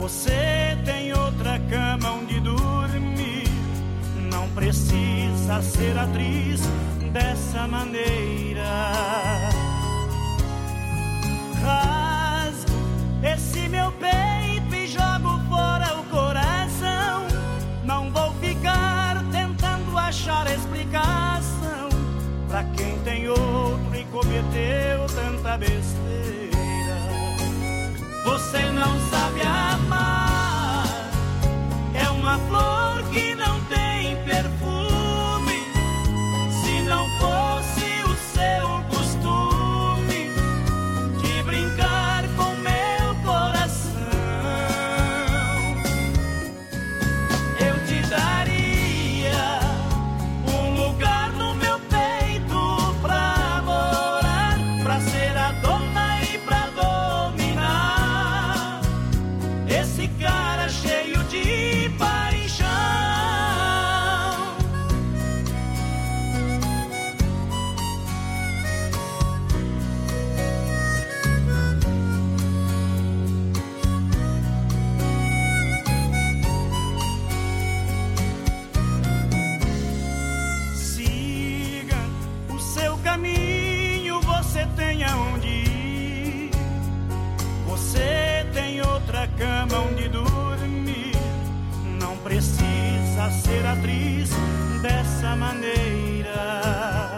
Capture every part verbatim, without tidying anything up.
Você tem outra cama onde dormir. Não precisa ser atriz dessa maneira. Rasgo esse meu peito e jogo fora o coração. Não vou ficar tentando achar explicação pra quem tem outro e cometeu tanta besteira. Você não sabe amar, é uma flor que não tem perfume. Se não fosse o seu costume de brincar com meu coração, eu te daria um lugar no meu peito pra morar, pra ser a dona e pra dominar esse cara cheio de paixão. Siga o seu caminho, você tem aonde ir. Você tem outra cama onde dormir. Não precisa ser atriz dessa maneira.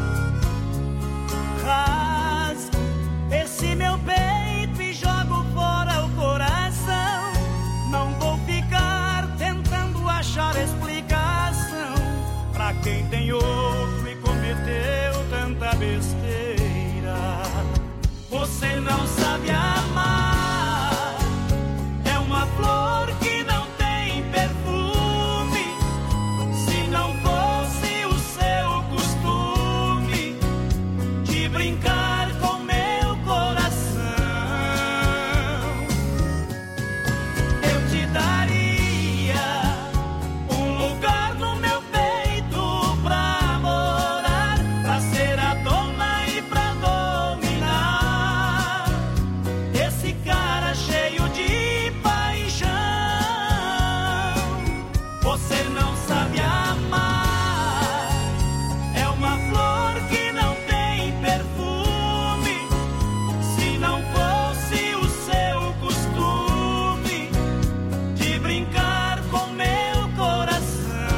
Rasgo esse meu peito e jogo fora o coração. Não vou ficar tentando achar explicação pra quem tem outro e cometeu tanta besteira. Você não sabe amar, é uma flor que não tem perfume. Se não fosse o seu costume de brincar com meu coração, eu te daria um lugar no meu peito pra morar, pra ser a dona e pra dominar esse cara cheio de paixão. Você não sabe amar, é uma flor que não tem perfume. Se não fosse o seu costume de brincar com meu coração,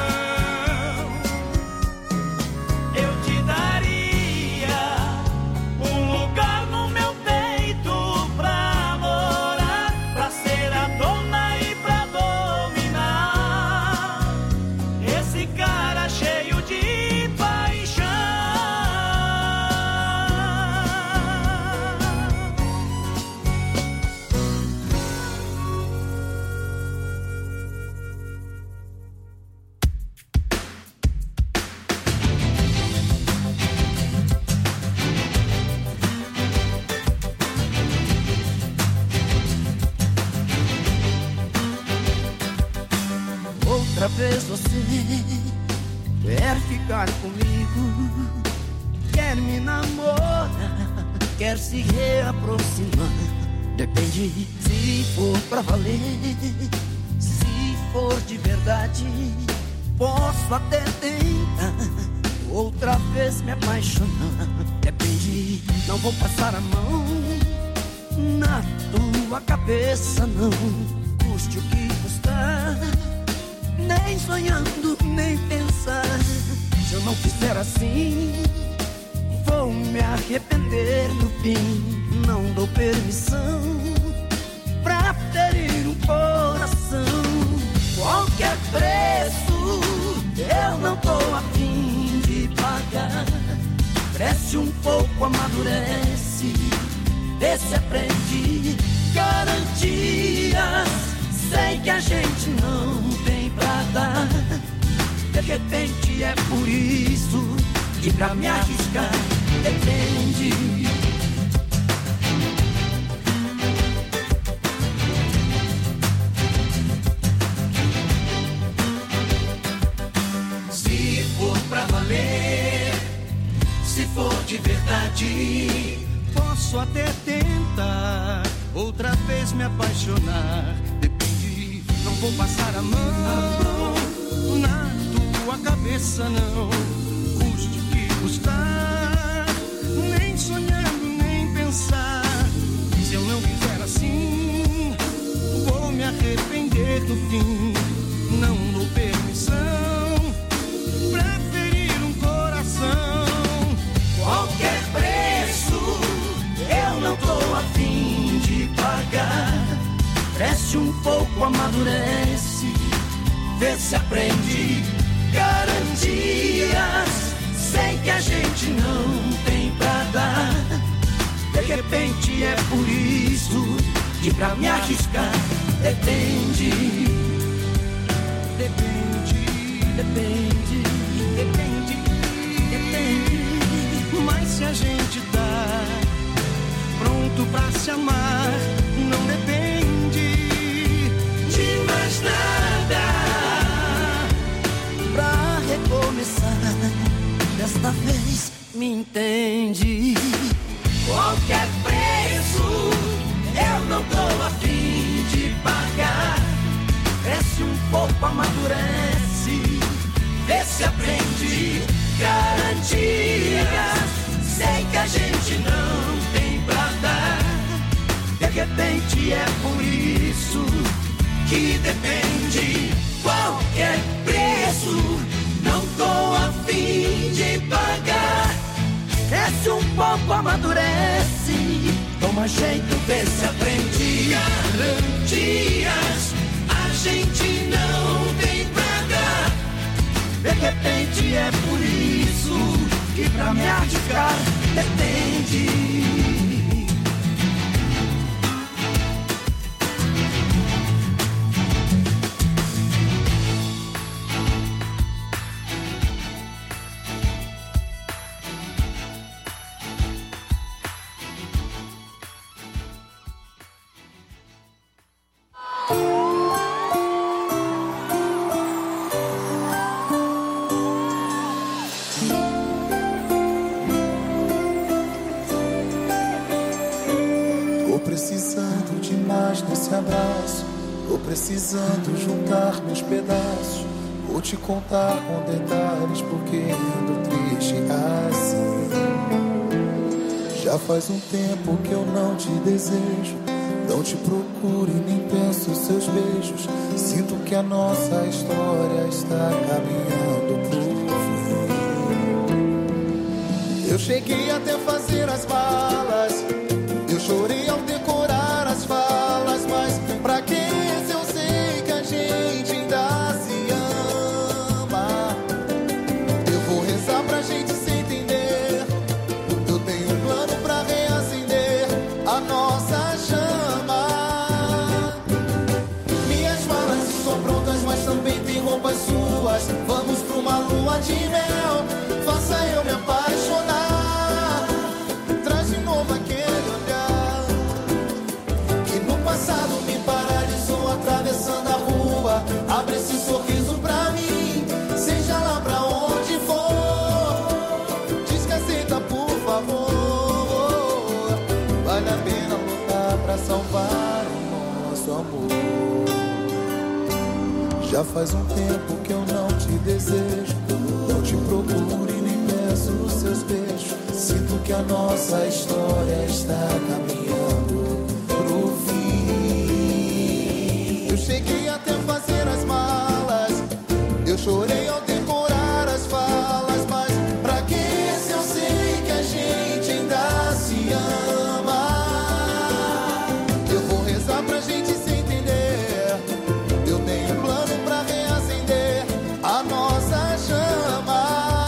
eu te daria um lugar no meu peito pra morar, pra ser a dona e pra dominar esse cara cheio de paixão. Outra vez você quer ficar comigo, quer me namorar, quer se reaproximar. Depende se for pra valer, se for de verdade, posso até tentar outra vez me apaixonar. Depende, não vou passar a mão na tua cabeça, não, custe o que custar. Nem sonhando, nem pensar. Se eu não fizer assim, vou me arrepender no fim. Não dou permissão pra ferir um coração. Qualquer preço eu não tô a fim de pagar. Cresce um pouco, amadurece, vê se aprende. Garantias, sei que a gente não tem pra dar. De repente é por isso que pra me arriscar depende. Se for pra valer, se for de verdade, posso até tentar outra vez me apaixonar. Depende, não vou passar a mão na tua cabeça, não. Custe o que custar, nem sonhando, nem pensar. Se eu não fizer assim, vou me arrepender no fim. Não dou permissão pra ferir um coração. Qualquer preço eu não tô a fim de pagar. Cresce um pouco, amadurece, vê se aprende. Garantias, sei que a gente não tem pra dar. De repente é por isso que pra me arriscar depende. Depende, depende, depende, depende. Mas se a gente tá pronto pra se amar, não depende de mais nada. Pra recomeçar, desta vez me entende. Qualquer preço eu não tô a fim de pagar. Cresce um pouco, amadurece, vê se aprende. Garantias, sei que a gente não tem pra dar. De repente é por isso que depende. Qualquer preço não tô a fim de pagar. Cresce um pouco, amadurece, toma jeito, vê se aprende. Garantias, a gente não tem pra dar. De repente é por isso que pra me arriscar depende. Precisando juntar meus pedaços, vou te contar com detalhes porque ando triste assim. Já faz um tempo que eu não te desejo, não te procuro e nem penso seus beijos. Sinto que a nossa história está caminhando pro fim. Eu cheguei até fazer as malas, eu chorei ao decorar as falas, mas pra que? Vamos pra uma lua de mel, faça eu me apaixonar. Traz de novo aquele olhar que no passado me paralisou atravessando a rua. Abre esse sorriso pra mim, seja lá pra onde for. Diz que aceita, por favor. Vale a pena lutar pra salvar o nosso amor. Já faz um tempo que eu não te desejo, não te procuro e nem peço os seus beijos. Sinto que a nossa história está caminhando pro fim. Eu cheguei até fazer as malas, eu chorei ao decorar as falas, mas pra que se eu sei que a gente ainda se ama? Eu vou rezar pra gente se entender. Eu tenho um plano pra reacender a nossa chama.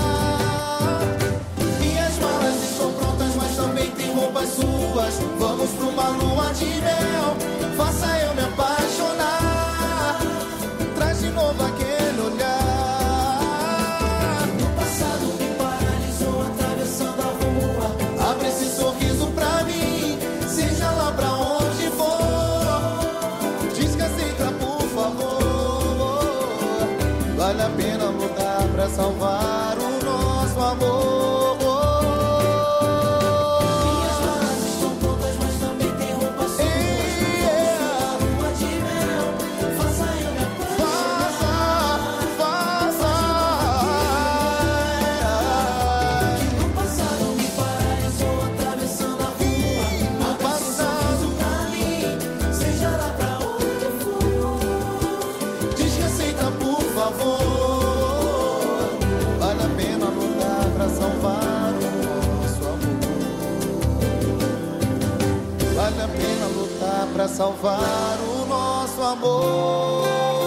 Minhas malas estão prontas, mas também tem roupas suas. Vamos pra uma lua de mel, faça eu me apaixonar. Traz de novo aquele olhar. No passado me paralisou atravessando a rua. Abre esse sorriso pra mim, seja lá pra onde for. Diz que aceita, por favor. Vale a pena lutar pra salvar o nosso amor. Minhas malas estão prontas, mas também tem roupa sua. pra salvar o nosso amor.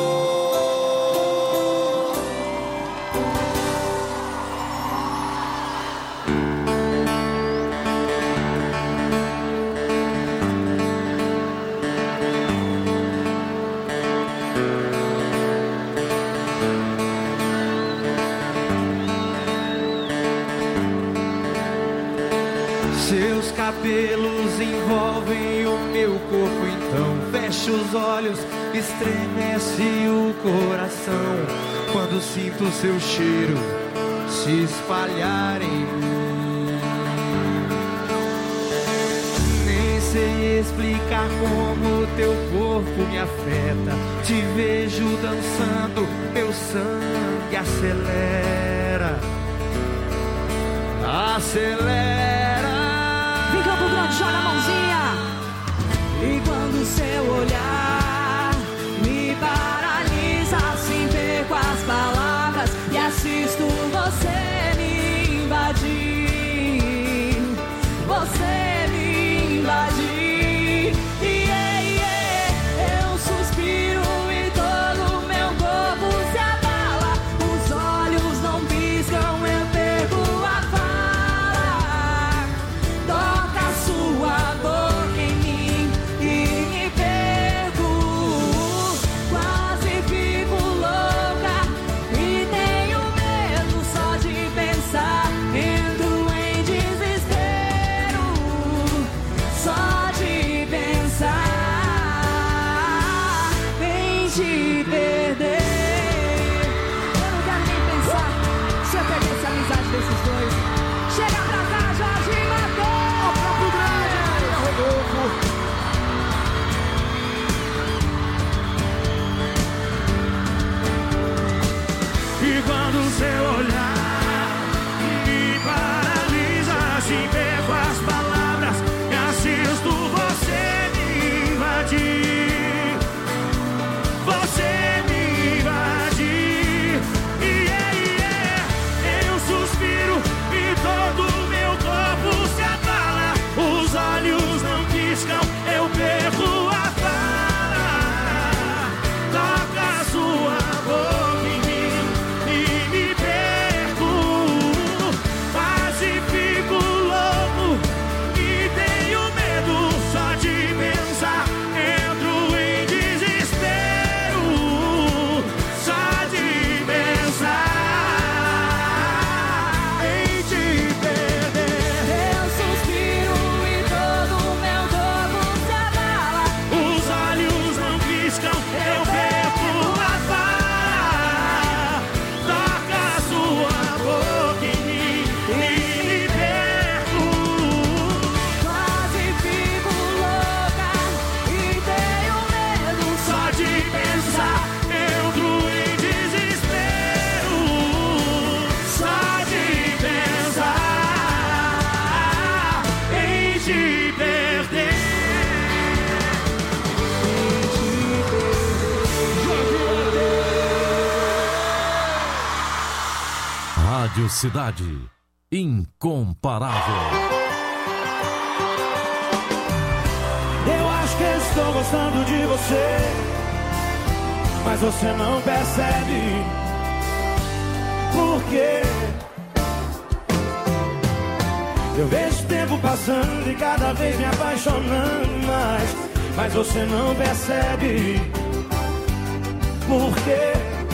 Seus cabelos envolvem o meu corpo, então fecho os olhos, estremece o coração quando sinto seu cheiro se espalhar em mim. Nem sei explicar como teu corpo me afeta. Te vejo dançando, meu sangue acelera, acelera. Vem Campo Grande, joga a mãozinha. E quando seu olhar me paralisa, assim perco as palavras e assisto você me invadir. Você me invadir. Yeah, yeah. Eu suspiro e todo meu corpo se abala. Os olhos não piscam, eu perco a fala. Toca sua boca em mim e me perco. Quase fico louca e tenho medo só de pensar. Entro em desespero só de pensar em te perder. Eu não quero nem pensar se eu perdesse a amizade desses dois. Chega pra cá, Jorge Mateus. Campo Grande, Rodolfo. E quando seu olhar me paralisa, se perco as palavras e assisto você me invadir. Você me invadir. Yeah, yeah. Eu suspiro e todo meu corpo se abala. Os olhos não piscam, eu perco a fala. Toca a sua boca em mim e me perco. Quase fico louco e tenho medo só de pensar. Entro em desespero só de pensar em te perder. Eu suspiro e todo meu corpo se abala. Os olhos não piscam, eu perco a fala. Toca a sua boca em mim e me perco. Quase fico louca e tenho medo Só de pensar, entro em desespero. Só de pensar em te perder. Rádio Cidade, incomparável. Eu acho que estou gostando de você, mas você não percebe. Por quê? Eu vejo o tempo passando e cada vez me apaixonando mais, mas você não percebe. Por quê?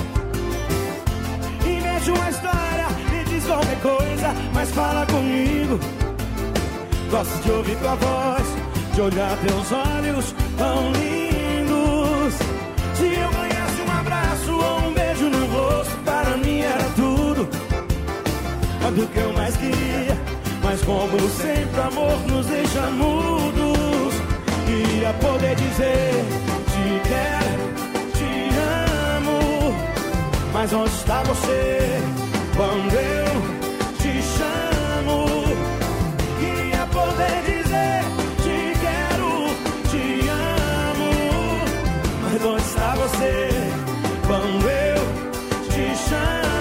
Invente uma história, me diz qualquer coisa, mas fala comigo. Gosto de ouvir tua voz, de olhar teus olhos tão lindos. Se eu ganhasse um abraço ou um beijo no rosto, para mim era tudo, tudo que eu mais queria. Mas como sempre o amor nos deixa mudos, queria poder dizer te quero, te amo. Mas onde está você quando eu te chamo? Queria poder dizer te quero, te amo. Mas onde está você quando eu te chamo?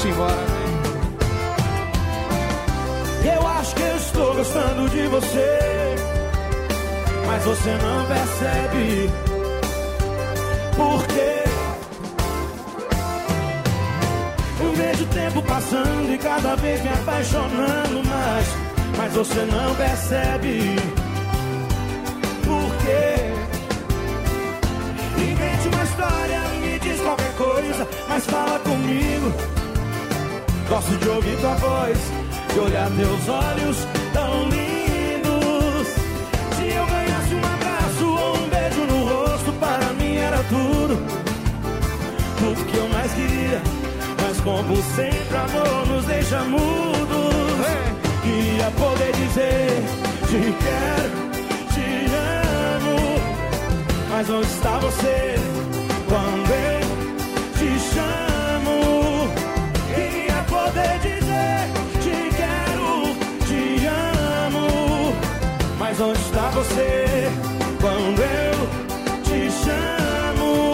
Simbora, eu acho que eu estou gostando de você, mas você não percebe. Por quê? Eu vejo o tempo passando e cada vez me apaixonando mais, mas você não percebe. Por quê? Invente uma história, me diz qualquer coisa, mas fala comigo. Gosto de ouvir tua voz, de olhar teus olhos tão lindos. Se eu ganhasse um abraço ou um beijo no rosto, para mim era tudo, tudo que eu mais queria. Mas como sempre, amor nos deixa mudos. Queria poder dizer te quero, te amo, mas onde está você quando eu te chamo? Queria poder dizer te quero, te amo, mas onde está você quando eu te chamo?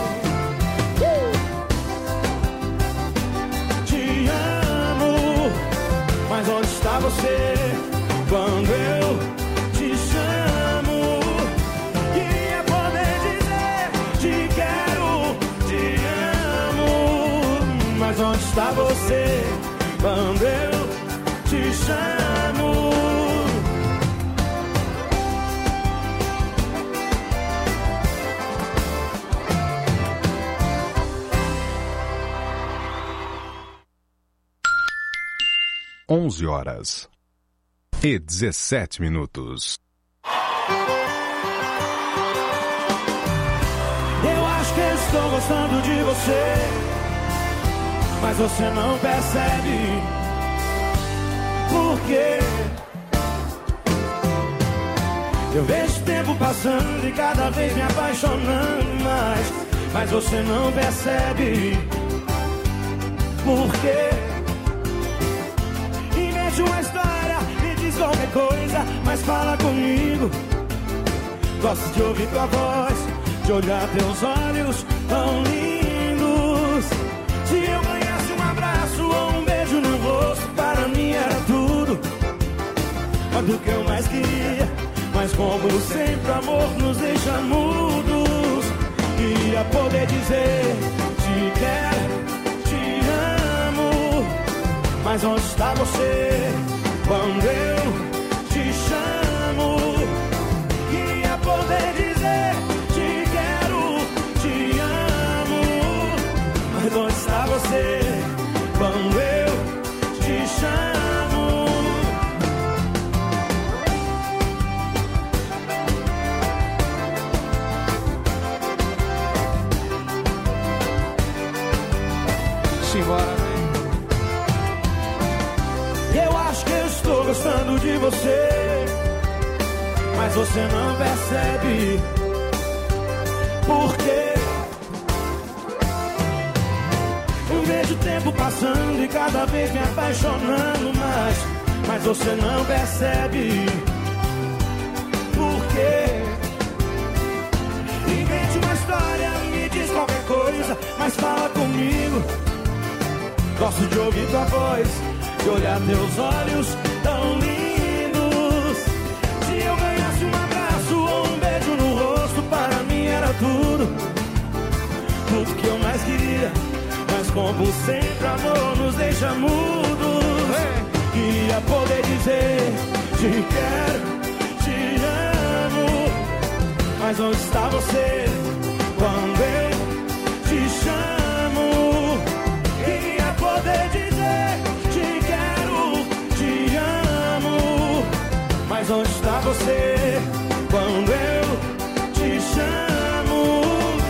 Te amo, mas onde está você quando eu te chamo? Queria poder dizer te quero, te amo, mas onde está você quando eu te chamo? onze horas e dezessete minutos. Eu acho que eu estou gostando de você, mas você não percebe. Por quê? Eu vejo o tempo passando e cada vez me apaixonando mais, mas você não percebe. Por quê? Invente uma história, me diz qualquer coisa, mas fala comigo. Gosto de ouvir tua voz, de olhar teus olhos tão lindos. Se eu ganhasse um abraço ou um beijo no rosto, para mim era tudo, tudo que eu mais queria. Mas como sempre, amor nos deixa mudos. Queria poder dizer te quero, te amo, mas onde está você quando eu te chamo? Queria poder dizer te quero, te amo, mas onde está você quando eu te chamo? simbora, eu acho que eu estou gostando de você, mas você não percebe. Por quê? Eu vejo o tempo passando e cada vez me apaixonando mais, mas você não percebe. Por quê? Invente uma história, me diz qualquer coisa, mas fala comigo. Gosto de ouvir tua voz, de olhar teus olhos tão lindos. Se eu ganhasse um abraço ou um beijo no rosto, para mim era tudo, tudo que eu mais queria. Mas como sempre, amor nos deixa mudos. Queria poder dizer te quero, te amo, mas onde está você quando eu te chamo? Queria poder dizer te quero, te amo, mas onde está você quando eu te chamo?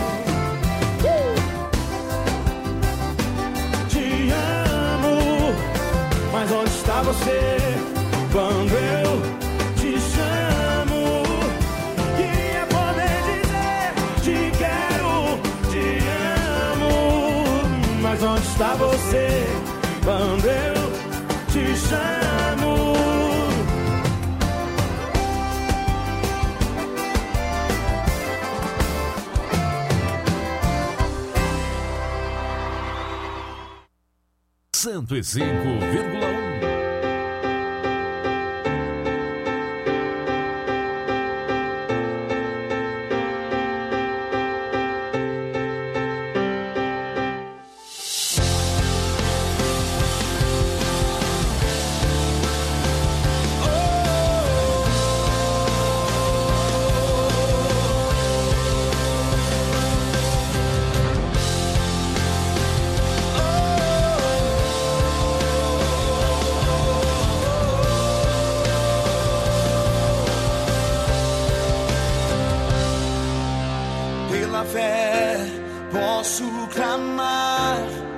Te amo, mas onde está você quando eu te chamo? Queria poder dizer te quero, te amo, mas onde está você quando eu te chamo? cento e cinco vírgula um. Pela fé posso clamar,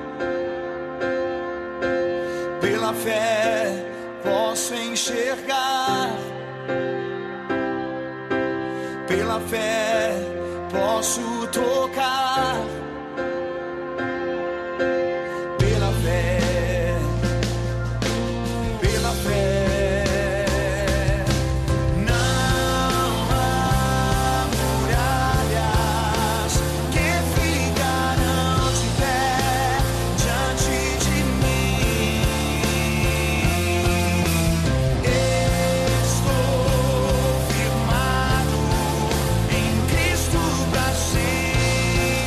pela fé posso enxergar, pela fé posso tocar, pela fé, pela fé. Estou firmado em Cristo pra sempre.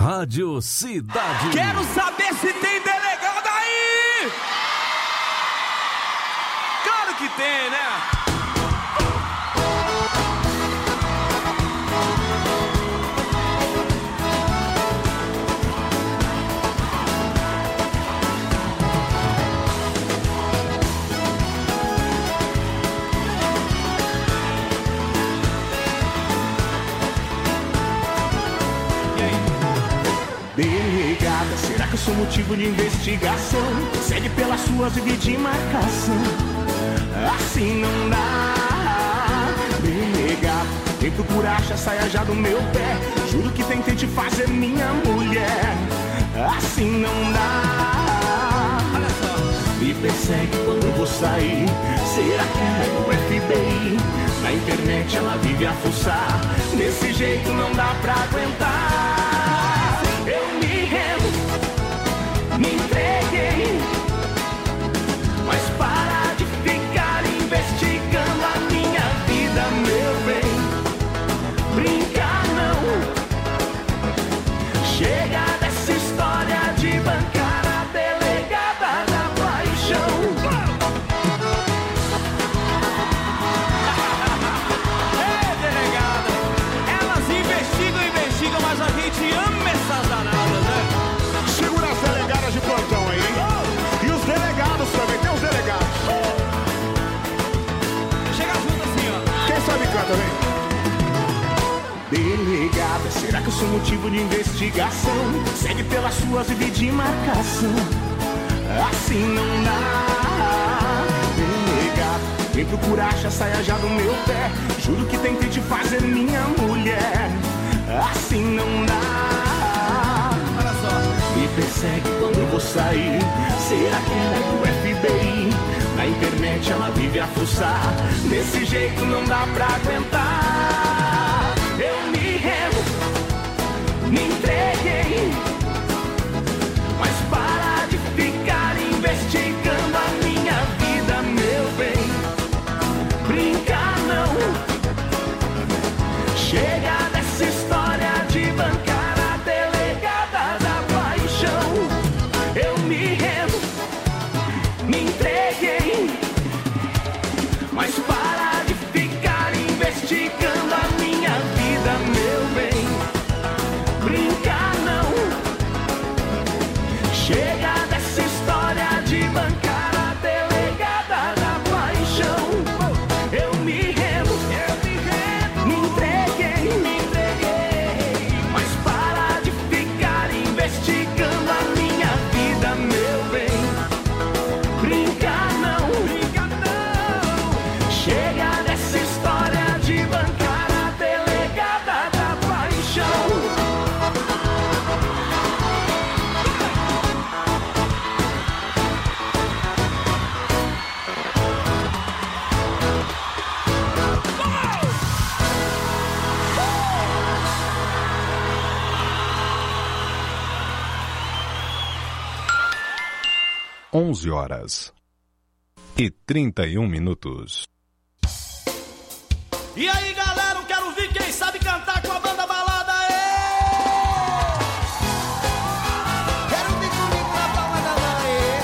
Rádio Cidade. Quero saber se tem delegado aí! Claro que tem, né? Delegada, será que eu sou motivo de investigação? Segue pelas suas e de marcação. Assim não dá. Delegada, vem procurar já saia já do meu pé. Juro que tentei te fazer minha mulher. Assim não dá. Me persegue quando eu vou sair. Será que é do F B I? Na internet ela vive a fuçar. Desse jeito não dá pra aguentar. Eu me rendo, me entreguei, mas para de ficar investigando a minha vida, meu bem. Brincar não, chega dessa história de bancar a delegada da paixão. Ei, delegada, elas investigam, investigam, mas a gente ama essas danadas, né? Segura as delegadas de plantão aí, hein? E os delegados também, tem os delegados. Chega junto assim, ó. Quem sabe canta, vem. Delegada, será que eu sou motivo de investigação? Segue pelas suas e de marcação. Assim não dá. Delegada, vem procurar já saia já do meu pé. Juro que tentei te fazer minha mulher. Assim não dá. Olha só. Me persegue quando eu vou sair. Será que ela é do F B I? Na internet ela vive a fuçar. Desse jeito não dá pra aguentar. Eu me rendo, me entreguei, mas para de ficar investigando a minha vida, meu bem. Brincar não, chega dessa história de bancar a delegada da paixão. Eu me rendo, me entreguei, mas para de ficar investigando a minha vida, meu bem. Brincar não, chega dessa história de bancar a delegada da paixão. Eu me rendo, eu me rendo, me entreguei, me entreguei, mas para de ficar investigando a minha vida, meu bem. Brincar não, brincar não, chega dessa história de bancar a delegada da paixão. onze horas e trinta e um minutos. E aí, galera, eu quero ver quem sabe cantar com a banda balada aí! Quero ver comigo na palma da mão aí!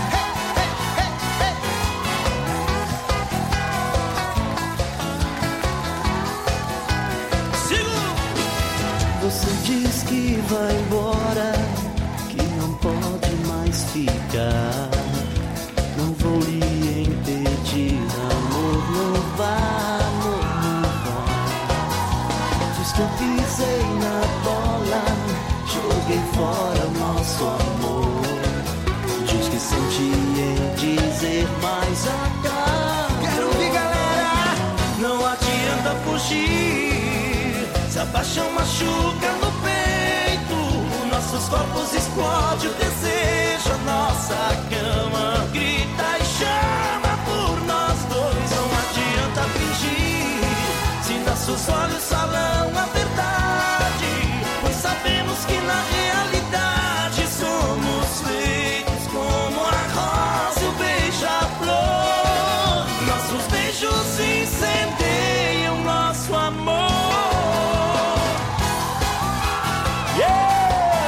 Sigo! Você diz que vai embora, que não pode mais ficar. Não vou lhe impedir, amor, não vá, amor, não vá. Diz que eu pisei na bola, joguei fora o nosso amor. Diz que senti em dizer mais acaba. Quero ouvir, galera! Não adianta fugir, se a paixão machuca no peito, nossos corpos explode o desejo, a nossa cama grita e chama por nós dois. Não adianta fingir, se nossos olhos falam a verdade, pois sabemos que na realidade somos feitos como a rosa e o beija-flor. Nossos beijos incendeiam nosso amor. Yeah!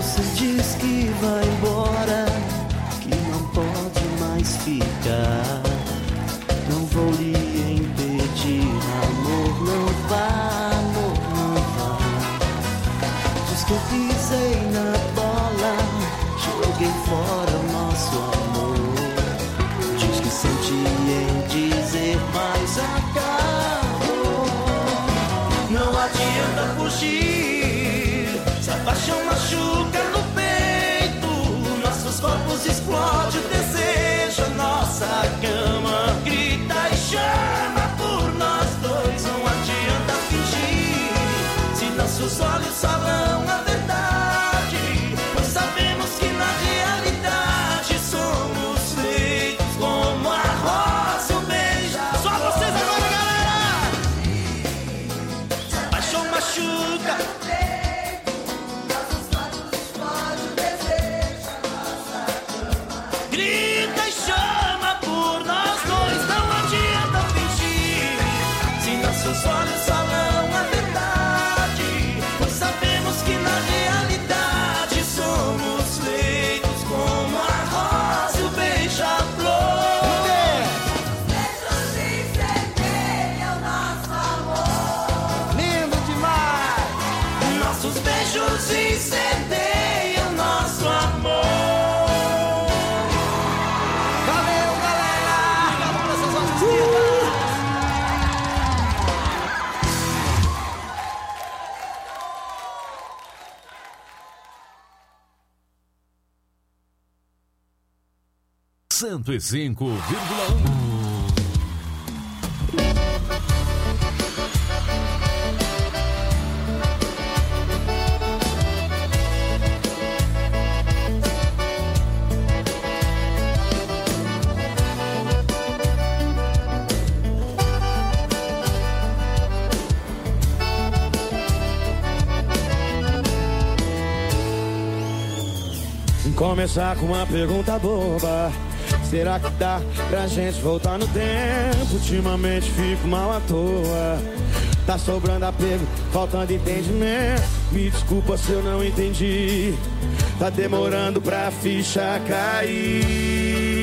Você diz que vai embora, que não pode mais ficar. Não vou lhe impedir, amor, não vá, amor, não vá. Diz que eu pisei na bola, joguei fora o nosso amor. Diz que senti em dizer, mas acabou. Não adianta fugir, se a paixão machuca no peito, nossos corpos explode o desejo, nossa cama grita e chama por nós dois. Não adianta fingir, se nossos olhos falam a verdade, nós sabemos que na realidade somos feitos como a rosa e o beijo. Só vocês agora, galera! Se a paixão machuca, grita e chama por nós dois. Não adianta fingir, se nossos olhos falam a verdade, pois sabemos que na realidade somos feitos como a rosa e o beija-flor. Beijos incendeiam nosso amor. Lindo demais! Nossos beijos incendeiam nosso amor. cento e cinco vírgula um. Começar com uma pergunta boba: será que dá pra gente voltar no tempo? Ultimamente fico mal à toa, tá sobrando apego, faltando entendimento. Me desculpa se eu não entendi, tá demorando pra ficha cair.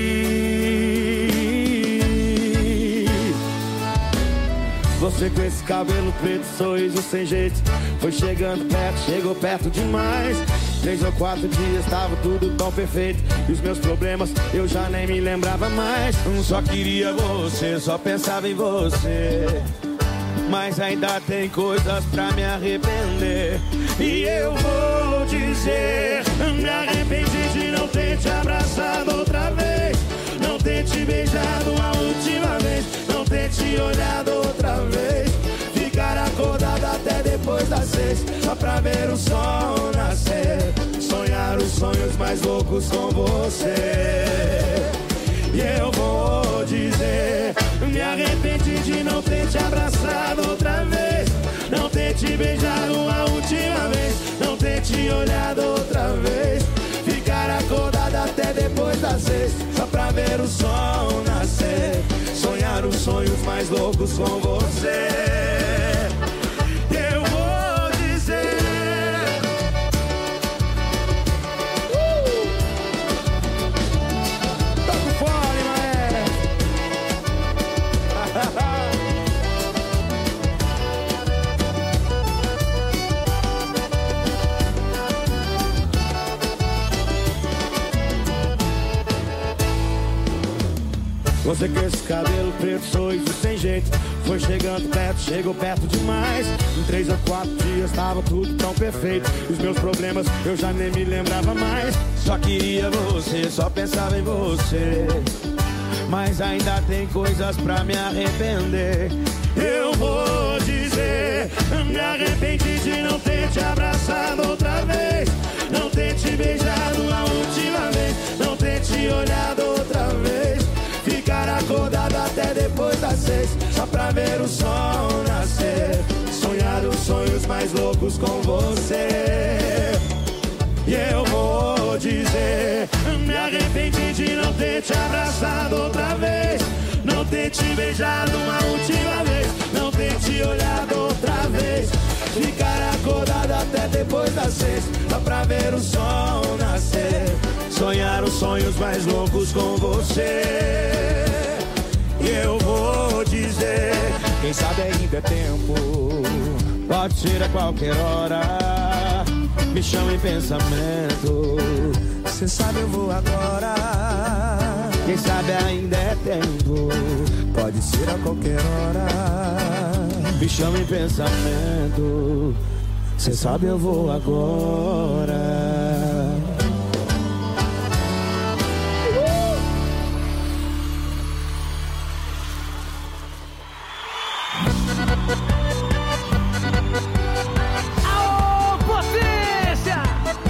Você com esse cabelo preto, sorriso sem jeito, foi chegando perto, chegou perto demais. Três ou quatro dias tava tudo tão perfeito, e os meus problemas eu já nem me lembrava mais. Só queria você, só pensava em você, mas ainda tem coisas pra me arrepender. E eu vou dizer, me arrependi de não ter te abraçado outra vez, não ter te beijado a última vez, não ter te olhado outra vez, ficar acordado até depois das seis, só pra ver o sol nascer, sonhar os sonhos mais loucos com você. E eu vou dizer, me arrependi de não ter te abraçado outra vez, não ter te beijado a última vez, não ter te olhado outra vez, ficar acordado até depois das seis, só pra ver o sol nascer, sonhar os sonhos mais loucos com você. Eu vou dizer, uh! Tô com fome, mané. Você com esse cabelo preto, sorriso sem jeito, foi chegando perto, chegou perto demais. Em três ou quatro dias tava tudo tão perfeito, os meus problemas eu já nem me lembrava mais. Só queria você, só pensava em você, mas ainda tem coisas pra me arrepender. Eu vou dizer, me arrependi de não ter te abraçado outra vez, não ter te beijado a última vez, não ter te olhado outra vez, ficar acordado até depois das seis, só pra ver o sol nascer, sonhar os sonhos mais loucos com você. E eu vou dizer, me arrependi de não ter te abraçado outra vez, não ter te beijado uma última vez, não ter te olhado outra vez, ficar acordado até depois das seis, só pra ver o sol nascer. Sonhar os sonhos mais loucos com você. E eu vou dizer, quem sabe ainda é tempo, pode ser a qualquer hora. Me chama em pensamento, cê sabe eu vou agora. Quem sabe ainda é tempo, pode ser a qualquer hora. Me chama em pensamento, cê sabe eu vou agora. Aô, potência!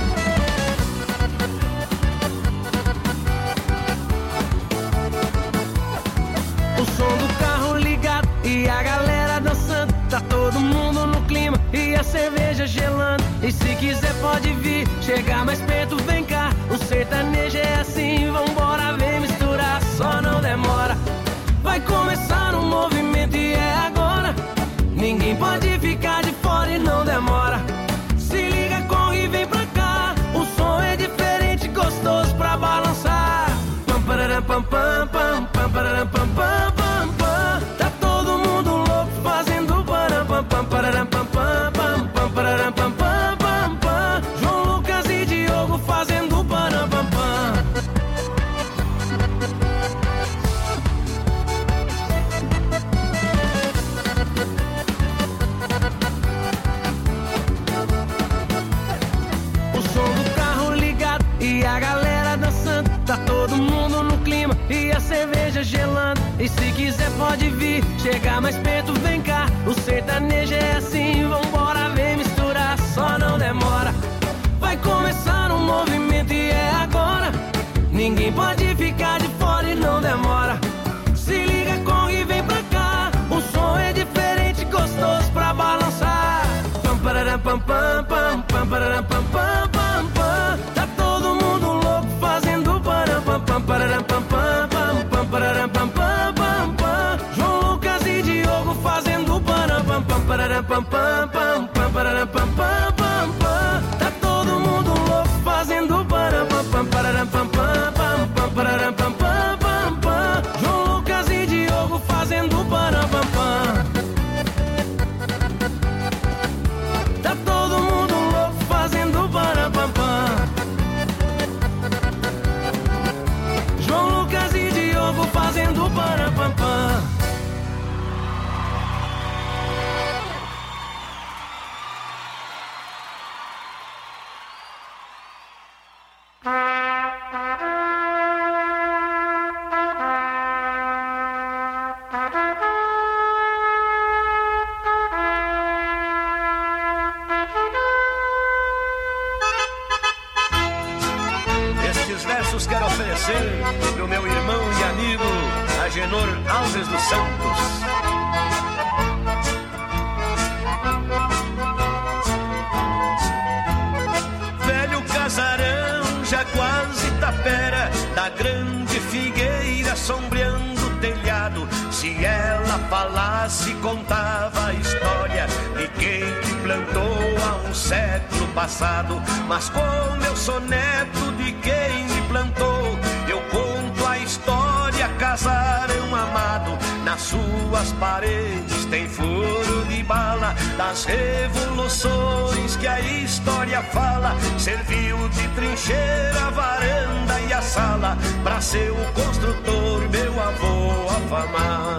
O som do carro ligado e a galera dançando. Tá todo mundo no clima e a cerveja gelando. E se quiser pode vir, chegar mais perto, vem cá. O sertanejo é assim, vambora, vem misturar, só não demora. Vai começar um movimento e é agora. Ninguém pode ficar de fora e não demora. Se liga, corre e vem pra cá. O som é diferente, gostoso pra balançar. Pam, pararam, pam, pam, pam, pam, pararam, pam, pam, pam, pam. Tá todo mundo louco fazendo param, pam, pam, pararam, pam, pam, pam, pam, pararam, pam, pam, pam, pam. João Lucas e Diogo fazendo param, pam, pam. E a galera dançando, tá todo mundo no clima e a cerveja gelando. E se quiser pode vir, chegar mais perto, vem cá. O sertanejo é assim, vambora, vem misturar, só não demora. Vai começar um movimento e é agora. Ninguém pode ficar de fora e não demora. Se liga, corre e vem pra cá. O som é diferente, gostoso pra balançar. Pam, pararam, pam, pam, pam, pam, pararam, pam, pam, pam, pam. Tá todo mundo louco fazendo param, pam, pam, pararam, pam, pam, pam, pam, pararam, pam, pam, pam, pam. João Lucas e Diogo fazendo param, pam, pam, pararam, pam, pam, pam, pam, pararam, pam, pam, pam, pam. Tá todo mundo louco fazendo param, pam, pam, pararam, pam, pam, pam, pam, pararam, pam, pam, pam, pam. João Lucas e Diogo fazendo param, pam, pam. Tá todo mundo louco fazendo param, pam, pam. João Lucas e Diogo fazendo param, pam, pam. Estes versos quero oferecer pro meu irmão e amigo Agenor Alves dos Santos. Velho casarão, já quase tapera, da grande figueira sombreando o telhado. Se ela falasse, contava a história de quem te plantou há um século passado. Mas como eu sou neto de quem me plantou, eu conto a história, casarão amado. Nas suas paredes tem furo de bala das revoluções que a história fala. Serviu de trincheira, a varanda e a sala pra ser o construtor, meu avô afamado.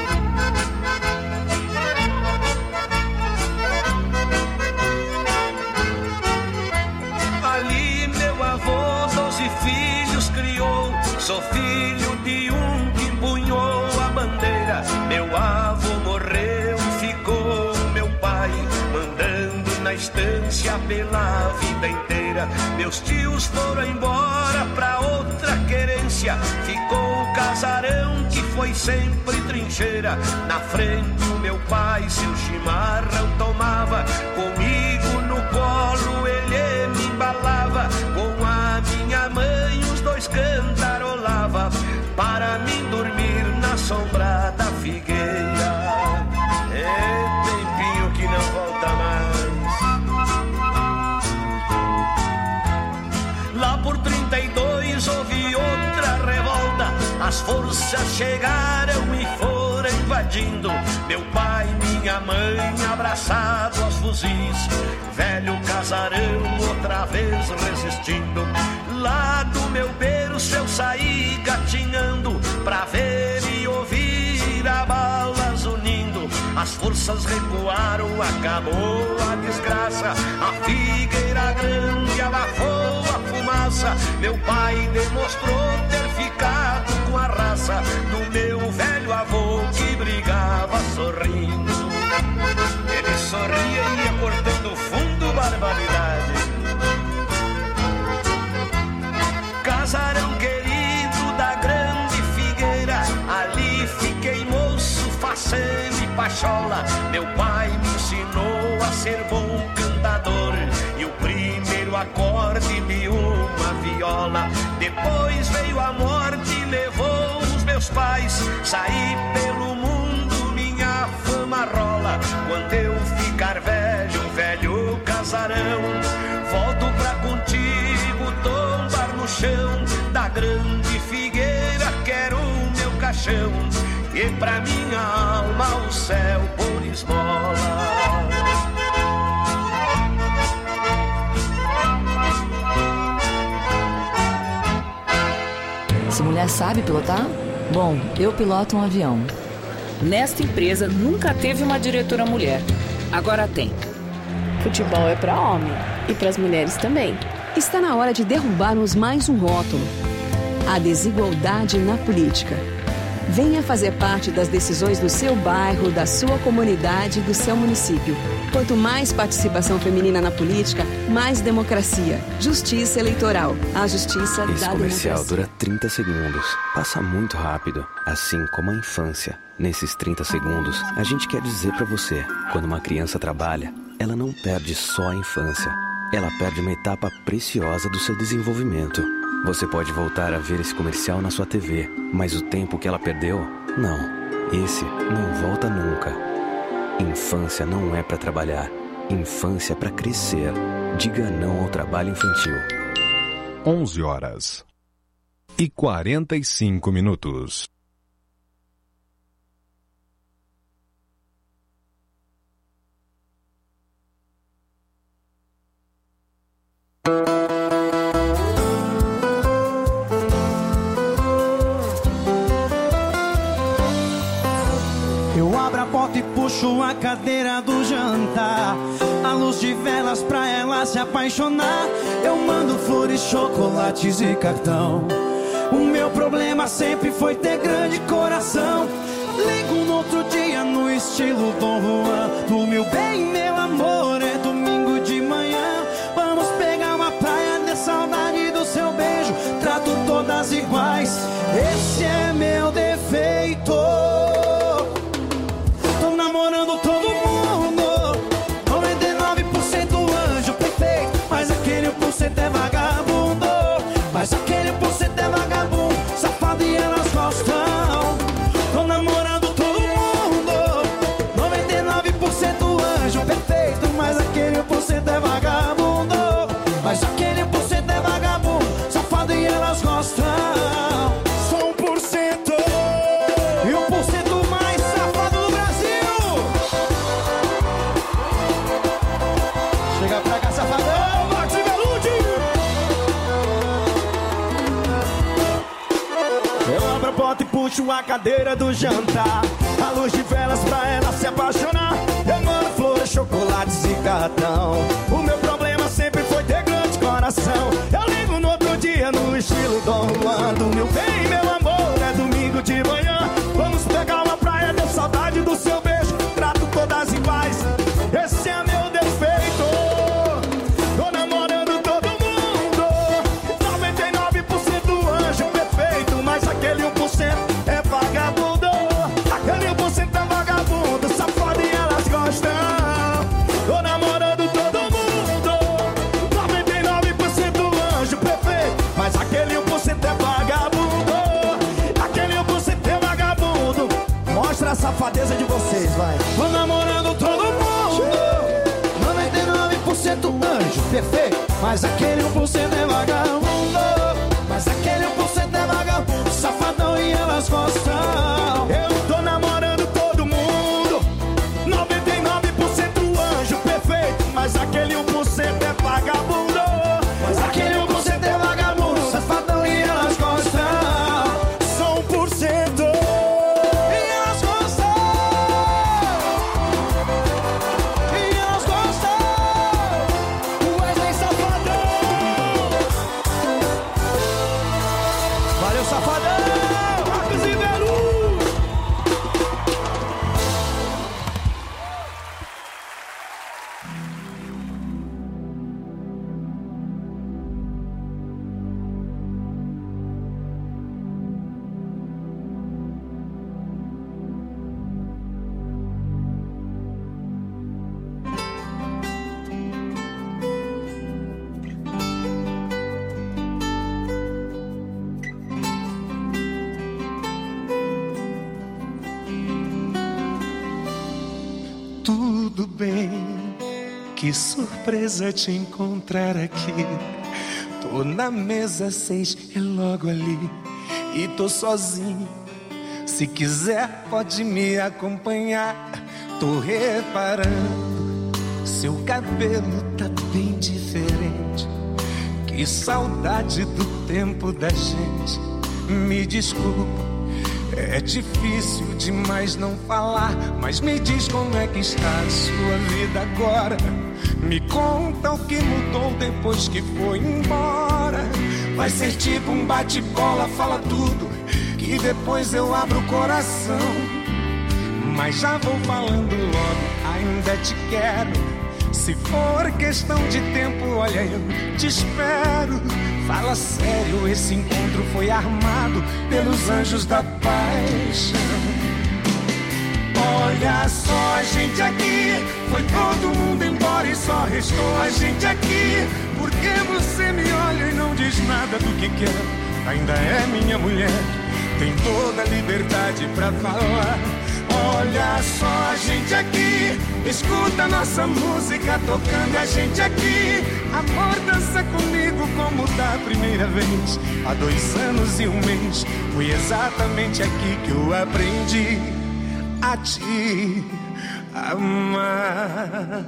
Ali meu avô doze filhos criou, sou filho de um que empunhou a bandeira. Meu avô morreu, ficou meu pai, mandando na estância pela vida inteira. Meus tios foram embora pra outra querência, ficou o casarão que foi sempre trincheira. Na frente o meu pai seu chimarrão tomava, comigo no colo ele me embalava. Com a minha mãe os dois cantarolava, para mim dormir na sombra da figueira. É tempinho que não volta mais. As forças chegaram e foram invadindo. Meu pai e minha mãe abraçados aos fuzis. Velho casarão outra vez resistindo. Lá do meu berço eu saí gatinhando pra ver e ouvir a balas unindo. As forças recuaram, acabou a desgraça. A figueira grande abafou a fumaça. Meu pai demonstrou ter ficado com a raça do meu velho avô que brigava sorrindo. Ele sorria e ia cortando fundo, barbaridade. Casarão querido da grande figueira, ali fiquei moço, faceiro e pachola. Meu pai me ensinou a ser bom cantador e o primeiro acorde me uma viola. Depois veio a morte e levou os meus pais. Saí pelo mundo, minha fama rola. Quando eu ficar velho, velho casarão, volto pra contigo tombar no chão da grande figueira. Quero o meu caixão e pra minha alma o céu por esmola. Essa mulher sabe pilotar? Bom, eu piloto um avião. Nesta empresa nunca teve uma diretora mulher. Agora tem. Futebol é para homem e para as mulheres também. Está na hora de derrubarmos mais um rótulo: a desigualdade na política. Venha fazer parte das decisões do seu bairro, da sua comunidade e do seu município. Quanto mais participação feminina na política, mais democracia. Justiça eleitoral. A justiça Esse da comercial democracia. dura trinta segundos. Passa muito rápido, assim como a infância. Nesses trinta segundos, a gente quer dizer pra você: quando uma criança trabalha, ela não perde só a infância. Ela perde uma etapa preciosa do seu desenvolvimento. Você pode voltar a ver esse comercial na sua T V, mas o tempo que ela perdeu, não. Esse não volta nunca. Infância não é pra trabalhar. Infância é pra crescer. Diga não ao trabalho infantil. onze horas e quarenta e cinco minutos. Eu abro a porta e puxo a cadeira do jantar. A luz de velas pra ela se apaixonar. Eu mando flores, chocolates e cartão. O meu problema sempre foi ter grande coração. Ligo no outro dia no estilo Dom Juan. Do meu bem, meu amor, é domingo de manhã. Vamos pegar uma praia, de saudade do seu beijo. Trato todas iguais, esse é meu defeito. Tô namorando todo mundo, noventa e nove por cento anjo perfeito. Mas aquele um por cento é vagabundo. Mas aquele um por cento é vagabundo, safado e elas gostam. Tô namorando todo mundo, noventa e nove por cento anjo perfeito. Mas aquele um por cento é vagabundo. Mas aquele um por cento é vagabundo, safado e elas gostam. Sou um por cento e um por cento mais safado do Brasil. Chega pra cá, safadão, Max e Velude. Eu abro a porta e puxo a cadeira do jantar. A luz de velas pra ela se apaixonar. Eu mando flores, chocolates e cartão. O meu problema sempre foi ter grande coração. Eu ligo no outro dia no estilo Dom Juan. Do meu bem, meu amor, é domingo de manhã. Vamos pegar uma praia, deu saudade do seu beijo. Trato todas iguais, esse é meu defeito. Tô namorando todo mundo, noventa e nove por cento anjo perfeito. Mas aquele um por cento é vagabundo. Aquele um por cento é vagabundo, safado e elas gostam. Tô namorando todo mundo, noventa e nove por cento anjo perfeito. Mas aquele um por cento é vagabundo. Aquele um por cento é vagabundo. Mostra a safadeza de vocês, vai. Tô namorando todo mundo, noventa e nove por cento anjo perfeito. Mas aquele um por cento é vagabundo. Mas aquele um por cento é vagabundo, safadão e elas Que surpresa te encontrar aqui. Tô na mesa seis, é logo ali. E tô sozinho. Se quiser pode me acompanhar. Tô reparando, seu cabelo tá bem diferente. Que saudade do tempo da gente. Me desculpa, é difícil demais não falar, mas me diz como é que está a sua vida agora. Me conta o que mudou depois que foi embora. Vai ser tipo um bate-bola, fala tudo, que depois eu abro o coração. Mas já vou falando logo, ainda te quero. Se for questão de tempo, olha, eu te espero. Fala sério, esse encontro foi armado pelos anjos da paixão. Olha só a gente aqui, foi todo mundo embora e só restou a gente aqui. Por que você me olha e não diz nada do que quer? Ainda é minha mulher, tem toda a liberdade pra falar. Olha só a gente aqui, escuta nossa música tocando a gente aqui. Amor, dança comigo como da primeira vez. Há dois anos e um mês, foi exatamente aqui que eu aprendi a te amar.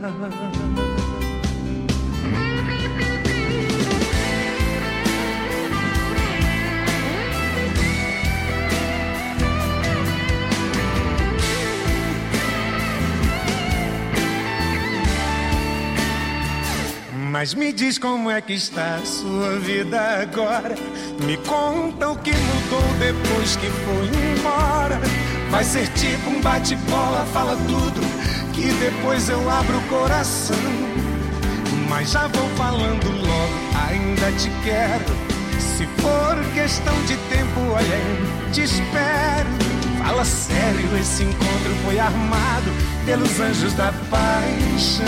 Mas me diz como é que está a sua vida agora. Me conta o que mudou depois que foi embora. Vai ser tipo um bate-bola, fala tudo, que depois eu abro o coração. Mas já vou falando logo, ainda te quero. Se for questão de tempo, olha, eu te espero. Fala sério, esse encontro foi armado pelos anjos da paixão.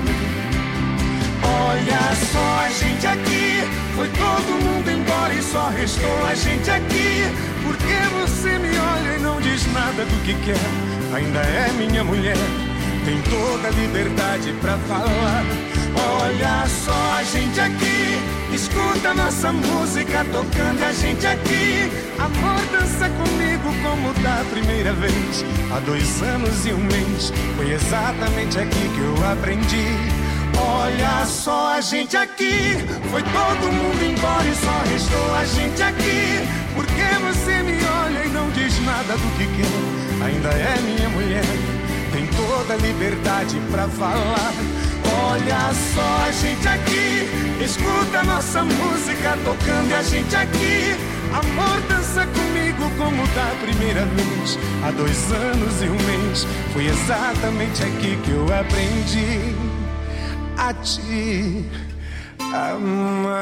Olha só a gente aqui, foi todo mundo embora e só restou a gente aqui. Por que você me olha e não diz nada do que quer? Ainda é minha mulher, tem toda a liberdade pra falar. Olha só a gente aqui, escuta nossa música tocando a gente aqui. Amor, dança comigo como da primeira vez. Há dois anos e um mês, foi exatamente aqui que eu aprendi. Olha só a gente aqui, foi todo mundo embora e só restou a gente aqui. Por que você me olha e não diz nada do que quer? Ainda é minha mulher, tem toda a liberdade pra falar. Olha só a gente aqui, escuta nossa música tocando a gente aqui. Amor, dança comigo como da primeira vez. Há dois anos e um mês, foi exatamente aqui que eu aprendi a te amar.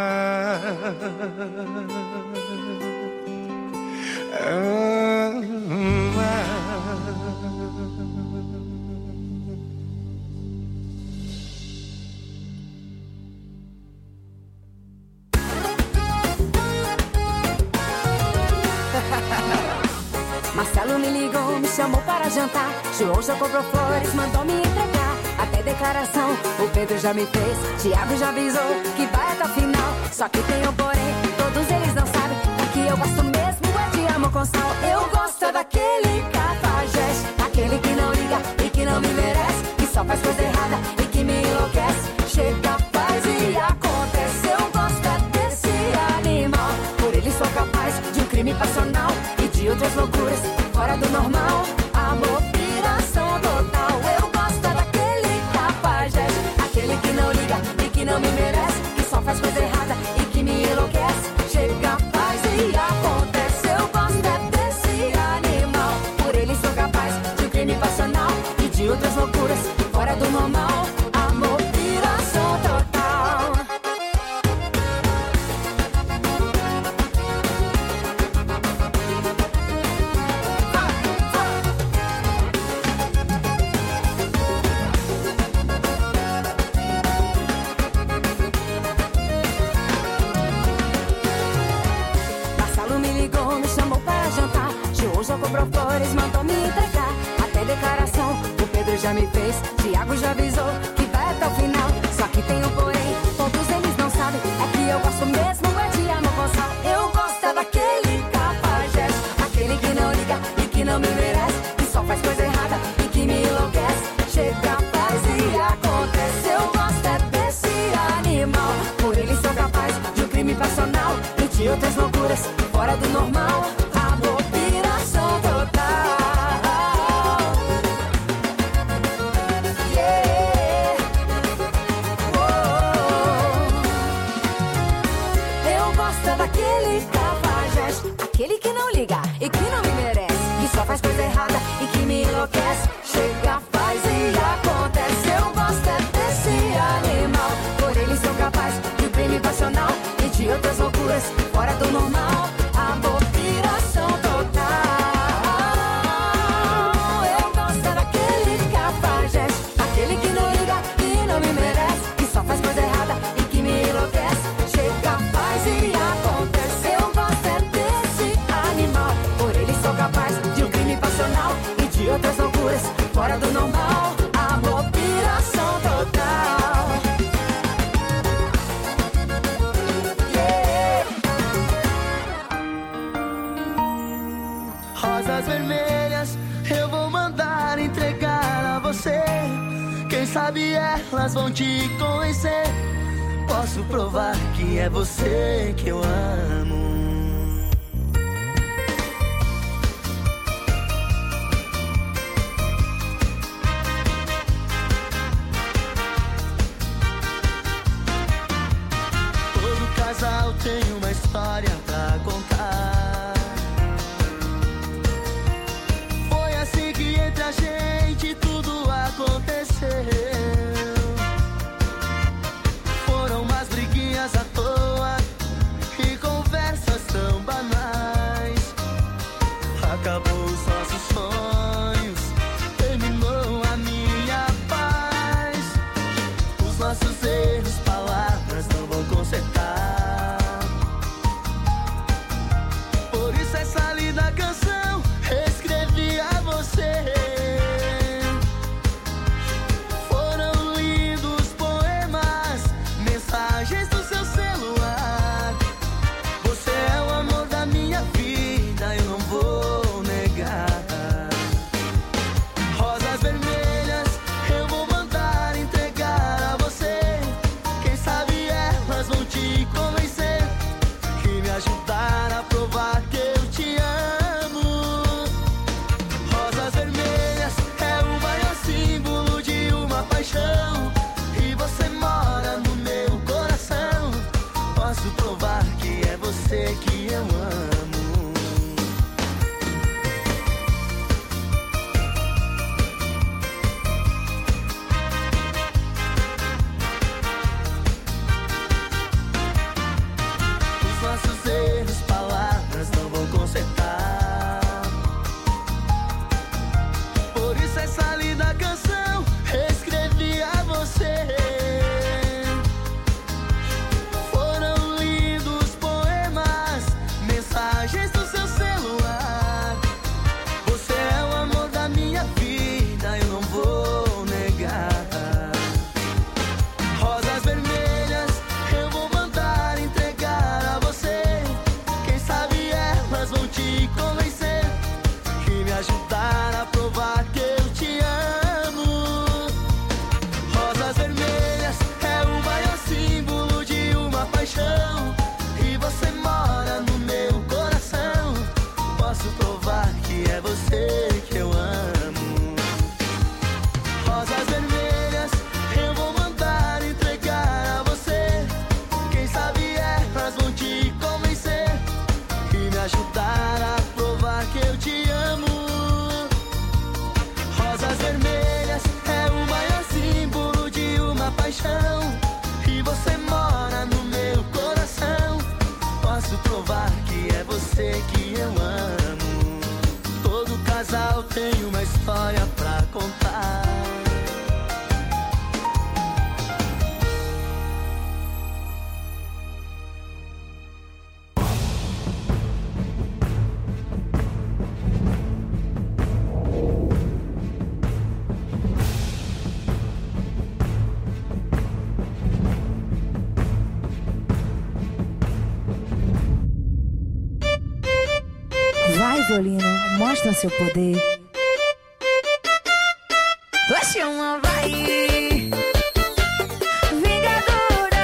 Amar. Marcelo me ligou, me chamou para jantar. João já comprou flores, mandou me entregar. Até declaração o Pedro já me fez. Thiago já avisou que vai até o final. Só que tem um porém, todos eles não sabem. O que eu gosto mesmo é de amor com sal. Eu gosto daquele cafajeste, aquele que não liga e que não me merece, que só faz coisa errada e que me enlouquece. Chega, faz e acontece. Eu gosto desse animal. Por ele sou capaz de um crime passional e de outras loucuras fora do normal. Amor, piração total. Eu gosto daquele cafajeste, aquele que não liga e que não me merece, que só faz coisa errada e que me enlouquece. Chega, faz e acontece. Eu gosto desse animal. Por ele sou capaz de um crime passional e de outras loucuras fora do normal. Amor, piração total. Marcelo me ligou, me chamou para jantar. João já comprou flores, mandou me entregar. Até declaração o Pedro já me fez. Thiago já avisou que vai até até o final. Só que tem um porém, todos eles não sabem. É que eu gosto mesmo é de amor com sal. Eu gosto é daquele cafajeste, aquele que não liga e que não me merece, que só faz coisa errada e que me enlouquece. Chega, faz e acontece. Eu gosto é desse animal. Por ele sou capaz de um crime passional e de outras loucuras fora do normal. Amor, piração total. Yeah. Oh. Eu gosto é daquele cafajeste, aquele que não liga e que não me merece, que só faz coisa errada e que me enlouquece. Chega, faz e acontece. Eu gosto é desse animal. Por ele sou capaz de um crime passional e de outras loucuras fora do normal. Amor, piração total. Eu gosto é daquele cafajeste, aquele que não liga e não me merece, que só faz coisa errada e que me enlouquece. Chega, faz e acontece. Eu gosto é desse animal. Por ele sou capaz de um crime passional e de outras loucuras fora do normal. Amor, piração total. Yeah. Rosas vermelhas eu vou mandar entregar a você. Quem sabe elas vão te convencer. Posso provar que é você que eu amo. Tenho uma história pra contar. Foi assim que entre a gente tudo aconteceu. Foram umas briguinhas à toa e conversas tão banais. Acabou os nossos sonhos, terminou a minha paz. Os nossos erros, palavras não vão consertar. Essa linda canção escrevi a você. Foram lindos poemas, mensagens do seu celular. Você é o amor da minha vida, eu não vou negar. Rosas vermelhas eu vou mandar entregar a você. Quem sabe elas vão te convencer e me ajudar a provar que e você mora no meu coração. Posso provar que é você que eu amo. Os nossos erros, palavras não vão consertar. Por isso essa linda canção escrevi a você. Foram lindos poemas, mensagens do seu celular. Você é o amor da minha vida, eu não vou negar. Rosas vermelhas eu vou mandar entregar a você. Quem sabe elas vão te convencer e me ajudar a provar que eu te amo. Rosas vermelhas é o maior símbolo de uma paixão e você mora no meu coração. Posso provar que é você que eu amo. Rosas vermelhas eu vou mandar entregar a você. Quem sabe elas vão te convencer e me ajudar a provar que eu te amo. Rosas vermelhas é o maior símbolo de uma paixão e você mora no meu coração. Posso provar que é você que eu amo. Todo casal tem uma história pra contar. violino, mostra seu poder. Oxe, uma vai vingadora.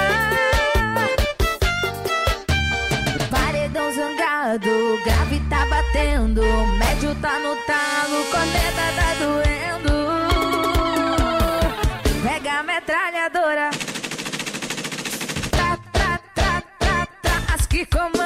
Paredão zangado, grave tá batendo, médio tá no talo, corneta tá doendo. Pega a metralhadora. Tra, tra, tra, tra, tra, as que comandam.